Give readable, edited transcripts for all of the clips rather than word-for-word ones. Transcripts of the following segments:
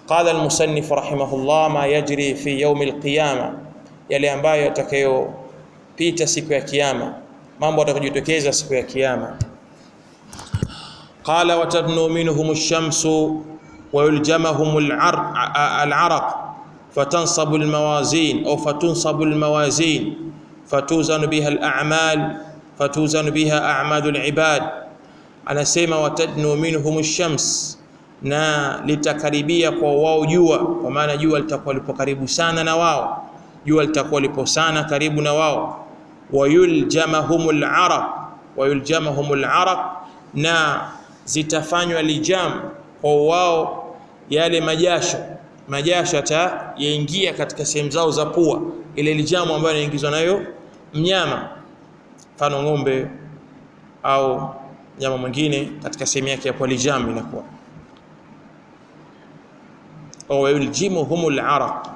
قال المصنف رحمه الله ما يجري في يوم القيامة yale ambayo yatakayopita siku ya kiyama mambo yatakayotokeza siku ya kiyama قال وتدنو منهم الشمس ويلجمهم العرق فتنصب الموازين أو فتنصب الموازين فتوزن بها الأعمال فتوزن بها أعمال العباد أنا سيما وتدنو منهم الشمس na litakaribia kwa wao jua kwa maana jua litakuwa lipo karibu sana na wao jua litakuwa lipo sana karibu na wao wayuljamahumul araq na zitafanywa lijam kwa wao yale majasho yaingia katika sehemu zao za pua ile lijamu ambayo inaingizwa nayo mnyama mfano ng'ombe au nyama mwingine katika sehemu yake ya pua lijamu inakuwa au yuljimuhumul araq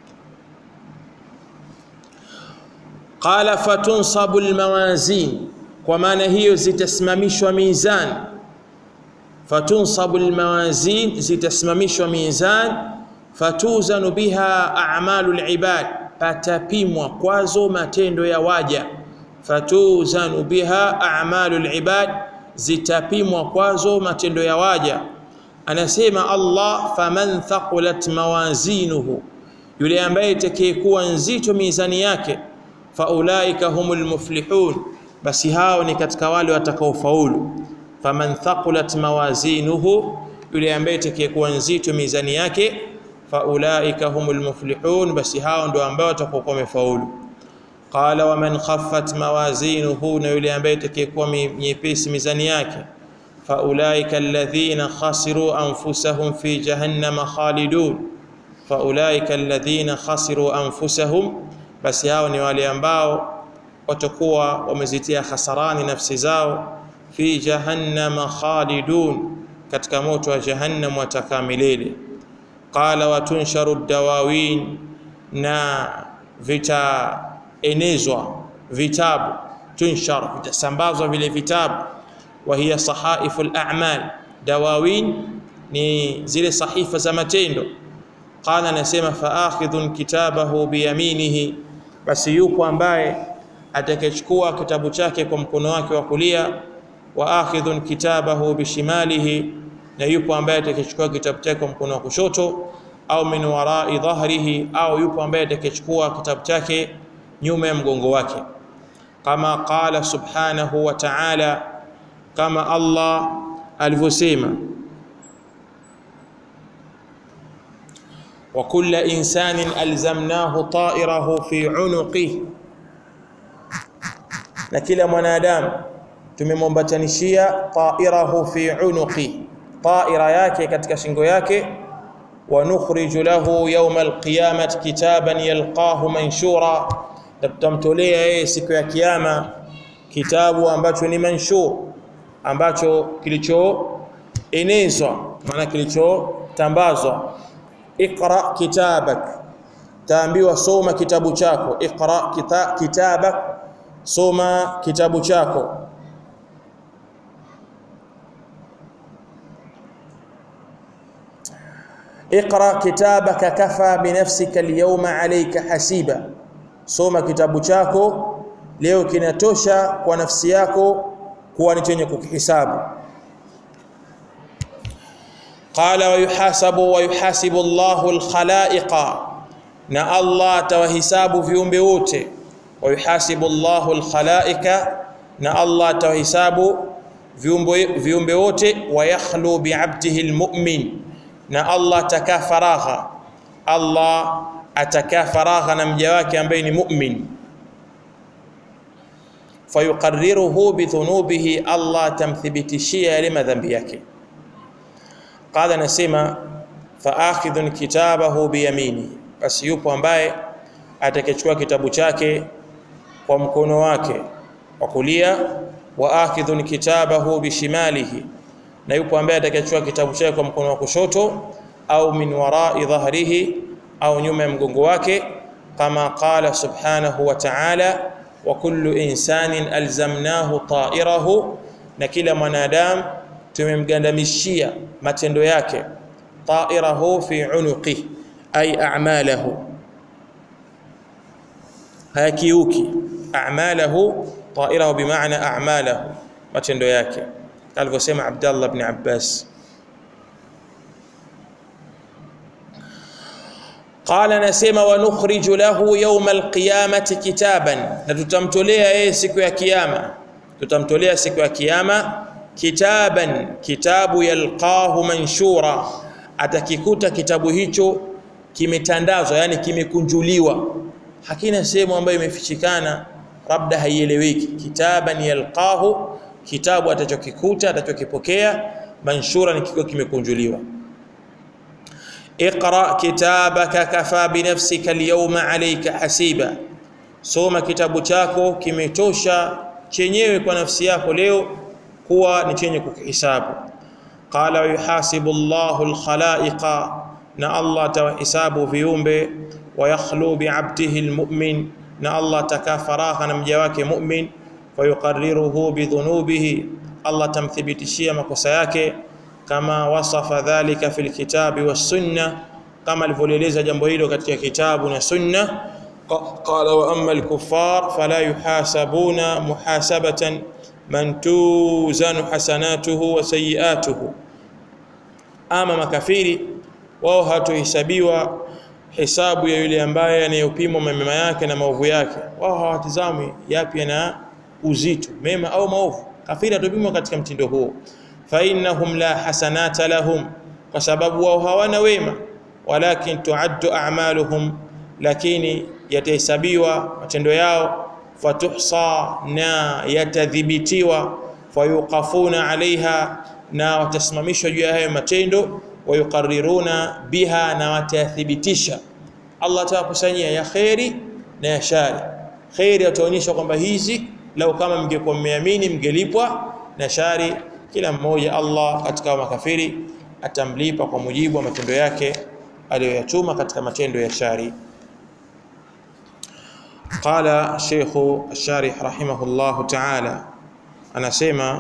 qala fatunsabul mawazin kwa maana hiyo zitasimamishwa mizani fatunsabul mawazin zitasimamishwa mizani fatuzanu biha a'malul ibad patapimwa kwazo matendo ya waja fatuzanu biha a'malul ibad zitapimwa kwazo matendo ya waja anasema Allah faman thaqulat mawazinuhu yule ambaye atakayekuwa nzito mizani yake faulaika humul muflihun basi hao ni katika wale watakaofaulu faman thaqulat mawazinuhu yule ambaye atakayekuwa nzito mizani yake faulaika humul muflihun basi hao ndio ambao watakuwa wamefaulu qala waman khaffat mawazinuhu na yule ambaye atakayekuwa nyepesi mizani yake faulaika alladhina khasiru anfusahum fi jahannama khalidun faulaika alladhina khasiru anfusahum basi hao ni wale ambao watakuwa wamezitia hasarani nafsi zao fi jahannama khalidun katika moto wa jahannam watakaa milele qala watunsharu dawawin na vitaenezwa vitabu tunshar vitasambazwa vile vitabu wa hiya sahaiful a'mal dawawin ni zile sahifa za matendo qala nasema faakhidhun kitabahu biyaminihi basi yupo ambaye atakayechukua kitabu chake kwa mkono wake wa kulia wa akhidhun kitabahu bishimalihi na yupo ambaye atakayechukua kitabu chake kwa mkono wa kushoto au min wara'i dhahrihi au yupo ambaye atakayechukua kitabu chake nyuma ya mgongo wake kama qala subhanahu wa ta'ala kama Allah alivyosema wa kullu insanin alzamnahu ta'irahu fi 'unuqihi na kila mwanadamu tumemwambatanishia ta'irahu fi 'unuqi ta'ira yake katika shingo yake wa nukhriju lahu yawm alqiyamati kitaban yalqahu manshura tutamtolea yeye siku ya kiyama kitabu ambacho ni manshur ambacho kilichoenezwa maana kilichotambazwa iqra kitabak taambiwa soma kitabu chako iqra kitabak soma kitabu chako اقرأ كتابك كفى بنفسك اليوم عليك حسيبا soma kitabu chako leo kinatosha kwa nafsi yako kuwa ni chenye kukihisabu qala wa yuhasibu Allahu al-khalaiqa na Allah tawahisabu viumbe wote wa yuhasibu Allahu al-khalaiqa na Allah tawahisabu viumbe wote wa yakhlu bi'abdihi al-mu'min na Allah atakaa faragha na mja wake ambaye ni mu'min fayuqarriruhu bi dhunubihi Allah tamthibitishia yale madhambi yake qala nasema faakhidhun kitabahu biyamini basi yupo ambaye atakachukua kitabu chake kwa mkono wake wa kulia wa akhidhun kitabahu bishimalihi na yupo ambaye atakachukua kitabu chake kwa mkono wa kushoto au min wara'i dhahrihi au nyuma ya mgongo wake kama qala subhanahu wa ta'ala wa kullu insanin alzamnahu ta'irahu na kila mwanadamu tumemgandamishia matendo yake طائره في عنقه أي أعماله hayakiuki a'malahu ta'irahu bimaana a'malahu matendo yake alivyosema Abdullah ibn Abbas. Qala nasema wa nukhriju lahu yawm alqiyamati kitaban, na tutamtolea yeye siku ya kiyama, tutamtolea siku ya kiyama kitaban, kitabu yalqahu manshura, atakikuta kitabu hicho kimetandazwa, yani kimekunjuliwa, hakina sehemu ambayo imefichikana labda haieleweki. Kitaban yalqahu, kitabu atachokikuta atachokipokea, manshura ni kiko kimekunjuliwa. Iqra kitabaka kafa binafsika alyawma alayka hasiba, soma kitabu chako kimetosha chenyewe kwa nafsi yako leo kuwa ni chenye kukihisabu. Qala yuhasibu Allahu alkhalaiqa, na Allah tawahisabu viumbe, wa yakhlu bi'abdihi almu'min, na Allah takafaraha na mja wake mu'min, wa yuqarriruhu bidhunubihi, Allah tamthibitishia makosa yake, kama wasafa dhalika fil kitabi was sunna, kama alivyoeleza jambo hilo katika kitabu na sunna. Qala wa amma al-kuffar fala yuhasabuna muhasabatan man tuzanu hasanatuhu wa sayiatuhu, ama makafiri wao hatuhesabiwa hesabu ya yule ambaye anayopimwa mema yake na maovu yake, wao hawatizami yapi na uzito, mema au maovu. Kafiri atupimwa katika mtindo huo. Fa innahum la hasanata lahum, kwa sababu wao hawana wema, walakin tuaddu a'maluhum, lakini yatahesabiwa matendo yao, fatuhsa, na yatadhibitiwa, fayuqafuna alaiha, na watasimamishwa juu ya hayo matendo, wayuqarriruna biha, na watathibitisha. Allah atawakusanyia ya khairi na ya shari. Khairi ataonyesha kwamba hizi lau kama mngekuwa mmeamini mngelipwa, na shari kila mmoja Allah katika makafiri atamlipa kwa mujibu wa matendo yake aliyoyachuma katika matendo ya shari. Qala Sheikh Al-Sharih rahimahullah ta'ala, anasema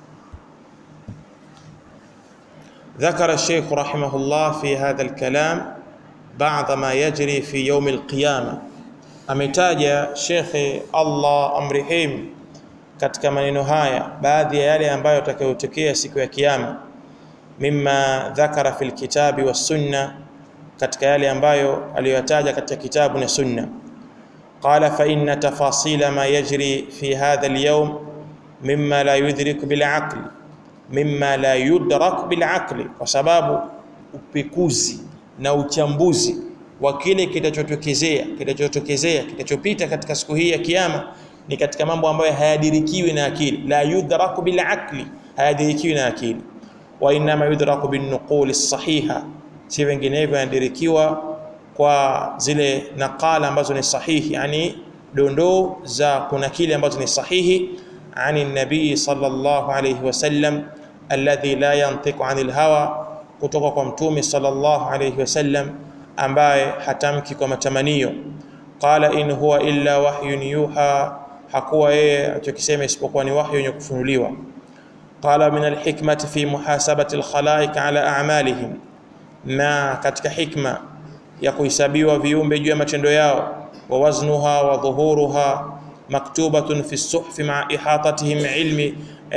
ذكر الشيخ رحمه الله في هذا الكلام بعض ما يجري في يوم القيامة. ametaja Sheikh Allah amrehim katika maneno haya baadhi ya yale ambayo yatakayotokea siku ya kiyama, mimma dhakara fil kitabi was sunna, katika yale ambayo aliyotaja katika kitabu na sunna. Qala fa inna tafasila ma yajri fi hadha al-yawm mimma la yudrik bil aqli, mimma la yudrak bil aqli, kwa sababu upekuzi na uchambuzi wa kile kitachopita katika siku hii ya kiyama ni katika mambo ambayo hayadirikiwi na akili. La yudraku bil aqli, hayadirikiwi na akili. Wa inma yudraku bin nuqul as-sahiha, si vinginevyo yanadirikiwa kwa zile nakala ambazo ni sahihi, yani dondoo za kuna kile ambazo ni sahihi, ani nabii sallallahu alayhi wasallam alladhi la yantiqu anil hawa, kutoka kwa mtume sallallahu alayhi wasallam ambaye hatamki kwa matamanio. Qala in huwa illa wahyun yuha, hakuwa yeye achokisema isipokuwa ni wahyu wenye kufunuliwa. Qala min alhikmati fi muhasabati alkhalaiq ala a'malihim, na katika hikma ya kuhesabiwa viumbe juu ya matendo yao, wa waznuha wa dhuhuruha maktubatun fi as-suhfi ma'a ihatatihim ilmi,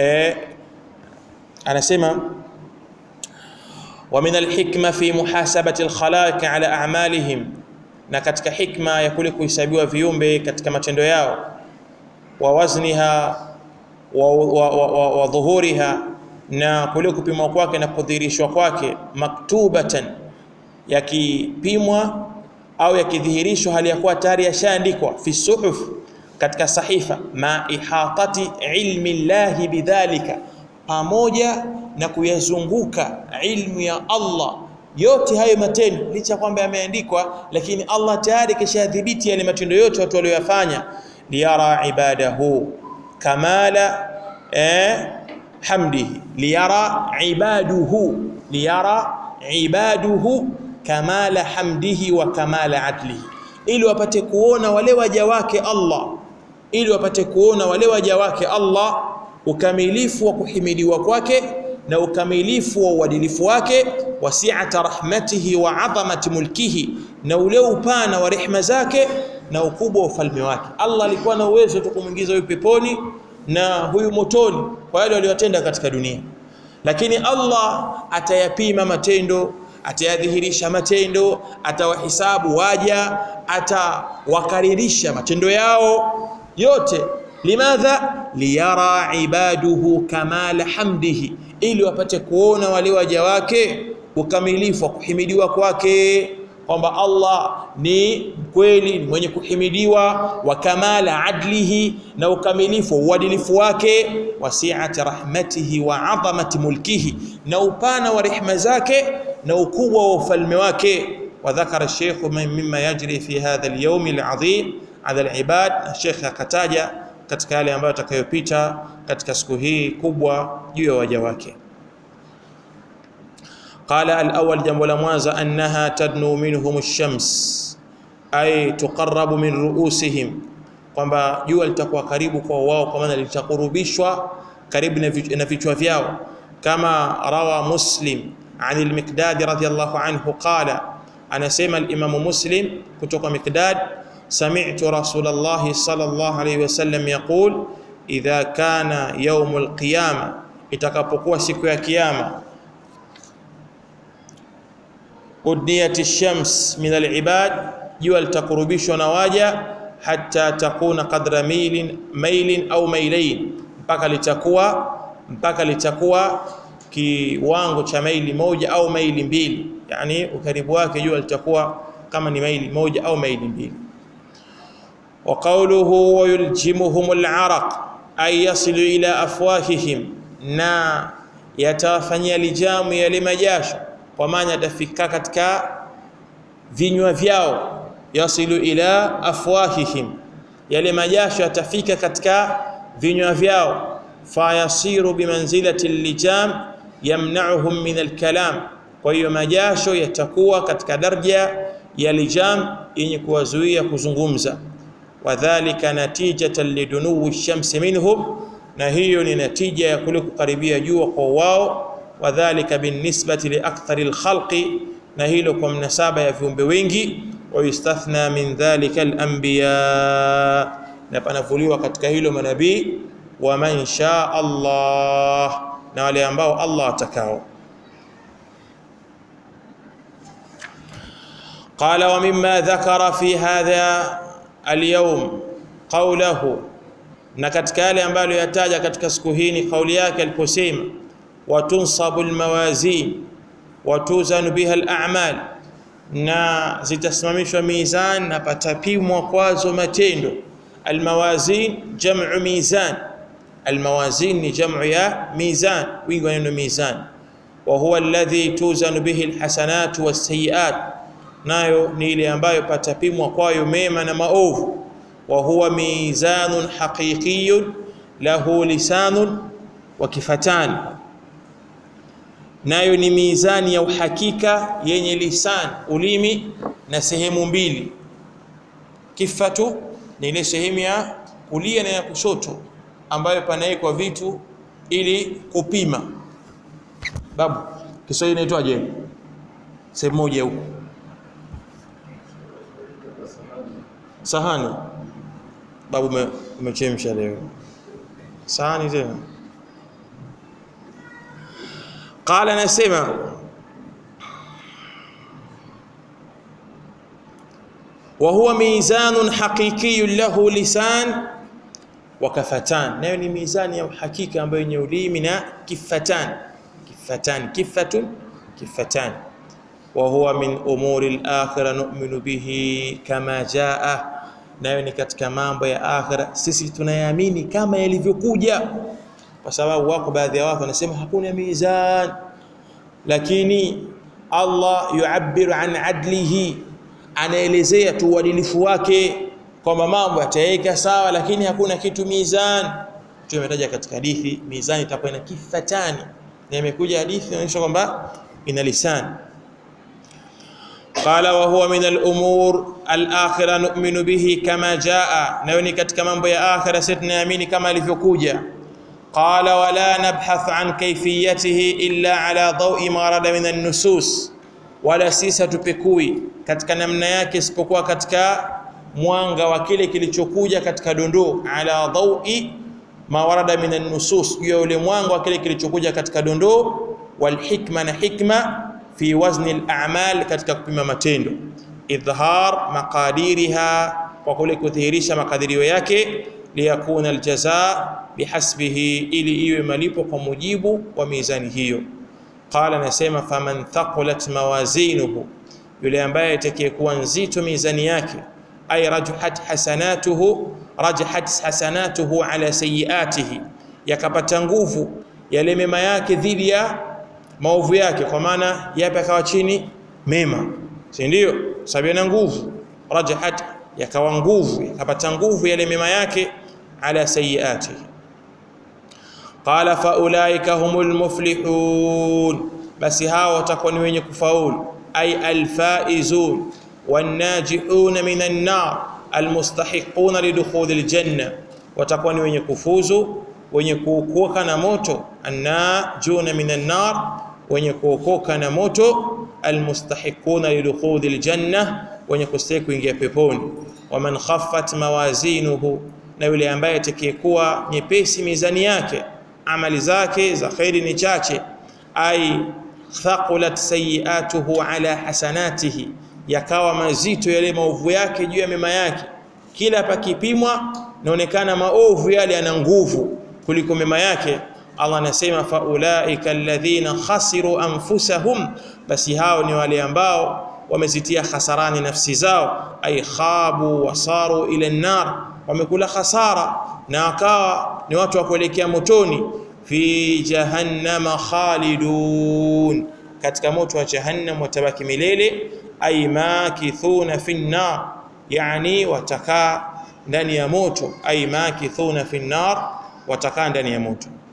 anasema wa min alhikma fi muhasabati alkhalaiq ala a'malihim, na katika hikma ya kule kuhesabiwa viumbe katika matendo yao, wa wazniha wa dhuhuriha, na kule kupimwa kwake na kudhihirishwa kwake, maktubatan, yakipimwa au yakidhihirishwa hali ya kuwa tayari yashaandikwa, fi suhuf, katika sahifa, ma ihatati ilmi llahi bidhalika, pamoja na kuyazunguka ilmu ya Allah yote hayo matendo, licha kwamba yameandikwa, lakini Allah tayari kishadhibiti yale matendo yote watu waliyofanya. Liyara ibadahu kamala hamdihi, liyara ibaduhu kamala hamdihi wa kamala adlihi, ili wapate kuona wale waja wake Allah, ukamilifu wa kuhimidiwa kwake na ukamilifu wa uadilifu wake, wasi'ata rahmatihi wa 'azamati mulkihi, na ule upana wa rehema zake na ukubwa wa ufalme wake. Allah alikuwa na uwezo tu kumuingiza huyu peponi na huyu motoni kwa wale waliotenda katika dunia, lakini Allah atayapima matendo, atayadhihirisha matendo, atawahisabu waja, atawakaririsha matendo yao yote. Limadha? Liyara ibaduhu kamala hamdihi, ili wapate kuona wale waja wake ukamilifu wa kuhimidiwa kwake, kwamba Allah ni kweli mwenye kuhimidiwa, wa kamala adlihi, na ukamilifu wa uadilifu wake, wasi'ati rahmatihi wa 'azamati mulkihi, na upana wa rehema zake na ukubwa wa ufalme wake. Wa dhakara Sheikh mimma yajri fi hadha al-yawm al-'azim 'ala al-'ibad, Sheikh akataja katika yale ambayo atakayopita katika siku hii kubwa juu ya waja wake. Qala al-awwal, jambo la mwanzo, annaha tadnu minhum ash-shams, ay tuqarrabu min ru'usihim, kwamba jua litakuwa karibu kwa wao, kwa maana litakurubishwa karibu na vichwa vyao. Kama rawa Muslim an al-Miqdad radhiyallahu anhu qala, anasema al-Imam Muslim kutoka Miqdad, sami'tu Rasulullah sallallahu alayhi wasallam yaqul, idha kana yawm al-qiyama, itakapokuwa siku ya kiyama, udniyat ash-shams min al-ibad, jua litakurubishwa na waja, hatta takuna qadra mailin au mailain, mpaka litakuwa kiwango cha maili moja au maili mbili, yani ukaribu wake jua litakuwa kama ni maili moja au maili mbili. Wa qawluhu wa yuljimuhum al-araq, ay yasilu ila afwahihim, na yatawafanyia lijamu yale majasho, kwa maana yatafika katika vinywa vyao. Yasilu ila afwahihim, yale majasho yatafika katika vinywa vyao. Fa yasiru bimanzilati al-lijam yamna'uhum min al-kalam, kwa hiyo majasho yatakuwa katika daraja ya lijam yenye kuwazuia kuzungumza. Wadhālika natijatan lidunuwi ash-shamsi minhum, na hiyo ni natija ya kule kukaribia jua kwa wao. Wadhālika binisbati li akthari al-khalqi, na hilo kwa mnasaba ya viumbe wengi. Wa yustathna min dhalika al-anbiya, na panavuliwa katika hilo manabii. Wa man shaa Allah, na wale ambao Allah atakao. Qala wa mimma dhakara fi hadha al-yawm qawluhu, na katika yale ambayo yataja katika siku hii ni kauli yake aliposema, wa tunsabu al-mawazin wa tuzanu biha al-a'mal, na zitasimamishwa mizan na patapimwa kwazo matendo. Al-mawazin jam'u mizan, al-mawazin ni jam'u ya mizan, wingi wa neno mizan. Wa huwa alladhi tuzanu bihi al-hasanatu was-sayyi'at, nayo ni ile ambayo patapimwa kwayo mema na maovu. Wa huwa mizanun haqiqiyyun lahu lisanun wa kifatan, nayo ni mizani ya uhakika yenye lisan, ulimi, na sehemu mbili. Kifatu ni ile sehemu ya kulia na ya kushoto ambayo panaekwa vitu ili kupima. Babu, Kiswahili inaitwaje? Sehemu moja huko. Sahani. Babu umechemsha leo. Sahani tena. Qala, nasema wa huwa mizanun haqiqiyyun lahu lisan wa kafatan, nayo ni mizani ya uhakika ambayo yenye ulimi na kifatan. Kifatun kifatan. Wa huwa min umuri al-akhirah nu'minu bihi kama jaa, nayo ni katika mambo ya akhira sisi tunayaamini kama yalivyokuja. Kwa sababu wako baadhi ya watu wanasema hakuna mizan, lakini Allah yu'abbiru an adlihi, anaelezea tu uadilifu wake kwamba mambo yataeka sawa, lakini hakuna kitu mizan. Tumetaja katika hadithi mizani itakuwa ina kifatani, na imekuja hadithi inaonyesha kwamba ina lisan. Qala wa huwa min al-umur al-akhirah nu'minu bihi kama jaa, nayo ni katika mambo ya akhira sisi tunaamini kama ilivyokuja. qala wala nabhath an kayfiyatihi illa ala dawi ma rada min an-nusus, wala sisa tupekui katika namna yake isipokuwa katika mwanga wa kile kilichokuja katika dondoo, ala dawi ma warada min an-nusus, hiyo ule mwanga wa kile kilichokuja katika dondoo, wal hikma na hikma fi wazni al-a'mal, katika kupima matendo, idhhar maqadiriha, kwa kule kudhihirisha makadirio yake, liyakuna al-jazaa bihasbihi, ili iwe malipo kwa mujibu wa mizani hiyo. Qala, nasema faman thaqulat mawazinuhu, yule ambaye atakayekuwa nzito mizani yake, ay rajahat hasanatuhu ala sayiatihi, yakapata nguvu yale mema yake dhidi ya maovu yake, kwa maana yapi akawa chini mema, si ndio? Sababu na nguvu, rajahat, yakawa nguvu, yakapata nguvu yale mema yake ala sayiatihi. Qala fa ulaika humul muflihun, basi hao watakuwa ni wenye kufaulu, ay alfaizun wanajihun minan nar almustahiqun lidukhul aljanna, watakuwa ni wenye kufuzu, wenye kuokoka na moto, annajuna minan nar, wenye kuokoka na moto, almustahiqun lidukhul aljanna, wenye kustahili kuingia peponi. Waman khaffat mawazinuhu, na yule ambaye atakayekuwa nyepesi mizani yake, amali zake za khairi ni chache, ay thaqulat sayiatuhu ala hasanatihi, yakawa mazito yale maovu yake juu ya mema yake, kila pakipimwa naonekana maovu yale yana nguvu kuliko mema yake. Allah anasema fa ulaika alladhina khasiru anfusahum, basi hao ni wale ambao wamezitia khasarani nafsi zao, ay khabu wasaru ila an-nar, wamekula khasara na wakawa ni watu wa kuelekea motoni. Fi jahannama khalidun, katika moto wa jahannam watabaki milele, ay makithuna fi an-nar, yani watakaa ndani ya moto, ay makithuna fi an-nar, watakaa ndani ya moto.